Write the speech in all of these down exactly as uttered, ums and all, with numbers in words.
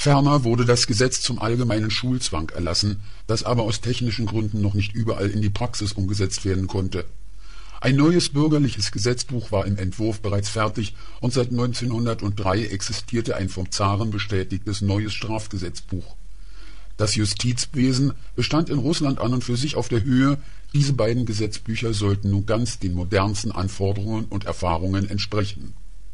Ferner wurde das Gesetz zum allgemeinen Schulzwang erlassen, das aber aus technischen Gründen noch nicht überall in die Praxis umgesetzt werden konnte. Ein neues bürgerliches Gesetzbuch war im Entwurf bereits fertig und seit neunzehnhundertdrei existierte ein vom Zaren bestätigtes neues Strafgesetzbuch. Das Justizwesen bestand in Russland an und für sich auf der Höhe, diese beiden Gesetzbücher sollten nun ganz den modernsten Anforderungen und Erfahrungen entsprechen.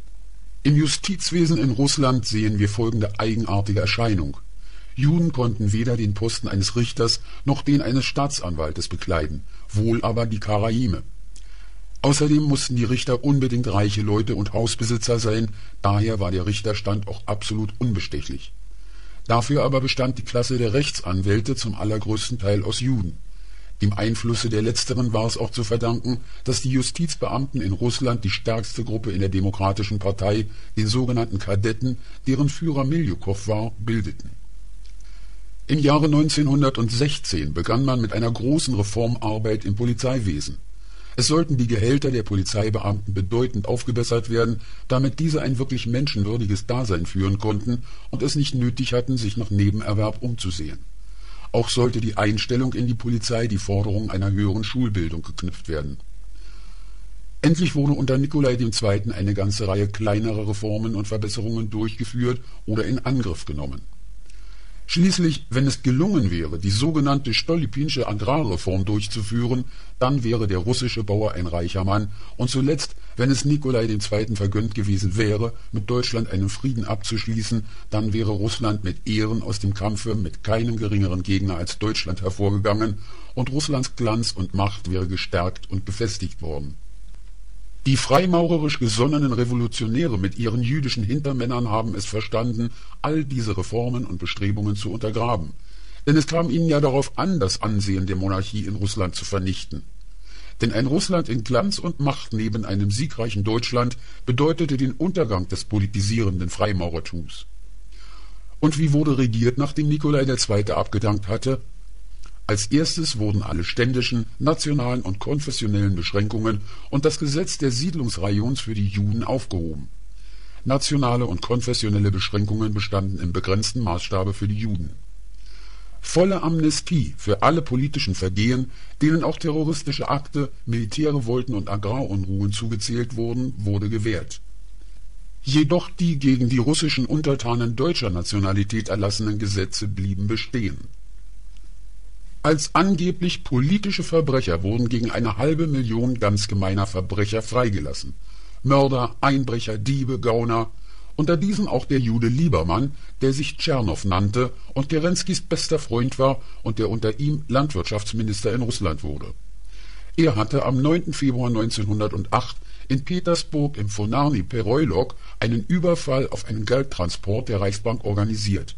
Im Justizwesen in Russland sehen wir folgende eigenartige Erscheinung. Juden konnten weder den Posten eines Richters noch den eines Staatsanwaltes bekleiden, wohl aber die Karaime. Außerdem mussten die Richter unbedingt reiche Leute und Hausbesitzer sein, daher war der Richterstand auch absolut unbestechlich. Dafür aber bestand die Klasse der Rechtsanwälte zum allergrößten Teil aus Juden. Dem Einflusse der Letzteren war es auch zu verdanken, dass die Justizbeamten in Russland die stärkste Gruppe in der Demokratischen Partei, den sogenannten Kadetten, deren Führer Miljukow war, bildeten. Im Jahre neunzehnhundertsechzehn begann man mit einer großen Reformarbeit im Polizeiwesen. Es sollten die Gehälter der Polizeibeamten bedeutend aufgebessert werden, damit diese ein wirklich menschenwürdiges Dasein führen konnten und es nicht nötig hatten, sich nach Nebenerwerb umzusehen. Auch sollte die Einstellung in die Polizei die Forderung einer höheren Schulbildung geknüpft werden. Endlich wurde unter Nikolai der Zweite eine ganze Reihe kleinerer Reformen und Verbesserungen durchgeführt oder in Angriff genommen. Schließlich, wenn es gelungen wäre, die sogenannte Stolypinsche Agrarreform durchzuführen, dann wäre der russische Bauer ein reicher Mann, und zuletzt, wenn es Nikolai der Zweite vergönnt gewesen wäre, mit Deutschland einen Frieden abzuschließen, dann wäre Russland mit Ehren aus dem Kampfe mit keinem geringeren Gegner als Deutschland hervorgegangen, und Russlands Glanz und Macht wäre gestärkt und befestigt worden. Die freimaurerisch gesonnenen Revolutionäre mit ihren jüdischen Hintermännern haben es verstanden, all diese Reformen und Bestrebungen zu untergraben. Denn es kam ihnen ja darauf an, das Ansehen der Monarchie in Russland zu vernichten. Denn ein Russland in Glanz und Macht neben einem siegreichen Deutschland bedeutete den Untergang des politisierenden Freimaurertums. Und wie wurde regiert, nachdem Nikolai der Zweite abgedankt hatte? Als erstes wurden alle ständischen, nationalen und konfessionellen Beschränkungen und das Gesetz der Siedlungsrajons für die Juden aufgehoben. Nationale und konfessionelle Beschränkungen bestanden im begrenzten Maßstabe für die Juden. Volle Amnestie für alle politischen Vergehen, denen auch terroristische Akte, Militärrevolten und Agrarunruhen zugezählt wurden, wurde gewährt. Jedoch die gegen die russischen Untertanen deutscher Nationalität erlassenen Gesetze blieben bestehen. Als angeblich politische Verbrecher wurden gegen eine halbe Million ganz gemeiner Verbrecher freigelassen. Mörder, Einbrecher, Diebe, Gauner, unter diesen auch der Jude Liebermann, der sich Tschernow nannte und Kerenskis bester Freund war und der unter ihm Landwirtschaftsminister in Russland wurde. Er hatte am neunten Februar neunzehnhundertacht in Petersburg im Fonarny Pereulok einen Überfall auf einen Geldtransport der Reichsbank organisiert.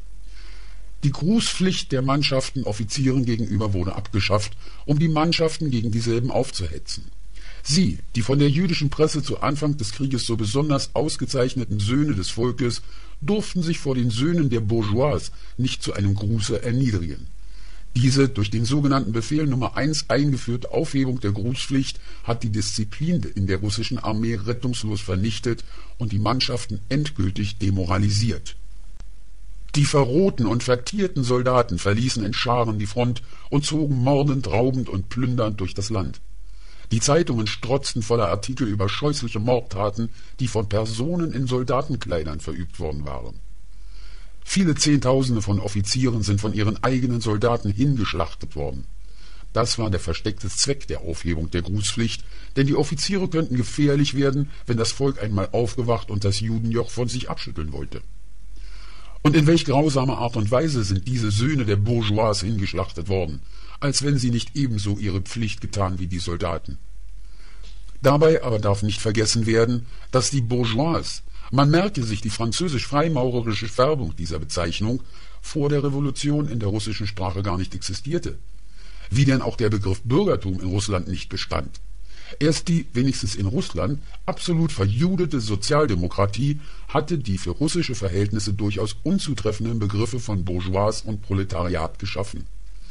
Die Grußpflicht der Mannschaften Offizieren gegenüber wurde abgeschafft, um die Mannschaften gegen dieselben aufzuhetzen. Sie, die von der jüdischen Presse zu Anfang des Krieges so besonders ausgezeichneten Söhne des Volkes, durften sich vor den Söhnen der Bourgeois nicht zu einem Gruße erniedrigen. Diese durch den sogenannten Befehl Nummer eins eingeführte Aufhebung der Grußpflicht hat die Disziplin in der russischen Armee rettungslos vernichtet und die Mannschaften endgültig demoralisiert. Die verrohten und vertierten Soldaten verließen in Scharen die Front und zogen mordend, raubend und plündernd durch das Land. Die Zeitungen strotzten voller Artikel über scheußliche Mordtaten, die von Personen in Soldatenkleidern verübt worden waren. Viele Zehntausende von Offizieren sind von ihren eigenen Soldaten hingeschlachtet worden. Das war der versteckte Zweck der Aufhebung der Grußpflicht, denn die Offiziere könnten gefährlich werden, wenn das Volk einmal aufgewacht und das Judenjoch von sich abschütteln wollte. Und in welch grausamer Art und Weise sind diese Söhne der Bourgeois hingeschlachtet worden, als wenn sie nicht ebenso ihre Pflicht getan wie die Soldaten. Dabei aber darf nicht vergessen werden, dass die Bourgeois, man merke sich die französisch-freimaurerische Färbung dieser Bezeichnung, vor der Revolution in der russischen Sprache gar nicht existierte. Wie denn auch der Begriff Bürgertum in Russland nicht bestand. Erst die, wenigstens in Russland, absolut verjudete Sozialdemokratie hatte die für russische Verhältnisse durchaus unzutreffenden Begriffe von Bourgeois und Proletariat geschaffen.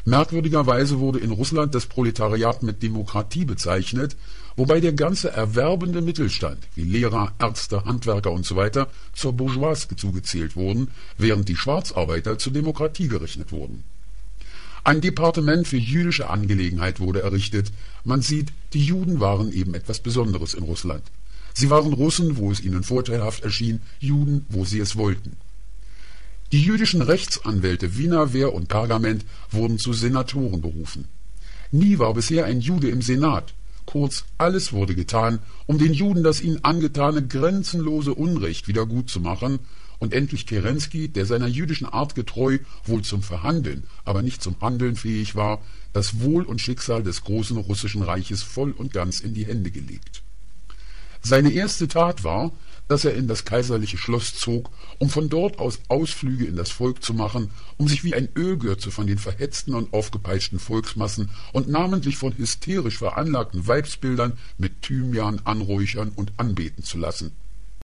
Merkwürdigerweise wurde in Russland das Proletariat mit Demokratie bezeichnet, wobei der ganze erwerbende Mittelstand, wie Lehrer, Ärzte, Handwerker usw. zur Bourgeoisie zugezählt wurden, während die Schwarzarbeiter zur Demokratie gerechnet wurden. Ein Departement für jüdische Angelegenheit wurde errichtet. Man sieht, die Juden waren eben etwas Besonderes in Russland. Sie waren Russen, wo es ihnen vorteilhaft erschien, Juden, wo sie es wollten. Die jüdischen Rechtsanwälte Wiener, Wehr und Pergament wurden zu Senatoren berufen. Nie war bisher ein Jude im Senat. Kurz, alles wurde getan, um den Juden das ihnen angetane grenzenlose Unrecht wiedergutzumachen, und endlich Kerensky, der seiner jüdischen Art getreu wohl zum Verhandeln, aber nicht zum Handeln fähig war, das Wohl und Schicksal des großen russischen Reiches voll und ganz in die Hände gelegt. Seine erste Tat war, dass er in das kaiserliche Schloss zog, um von dort aus Ausflüge in das Volk zu machen, um sich wie ein Ölgürze von den verhetzten und aufgepeitschten Volksmassen und namentlich von hysterisch veranlagten Weibsbildern mit Thymian anräuchern und anbeten zu lassen.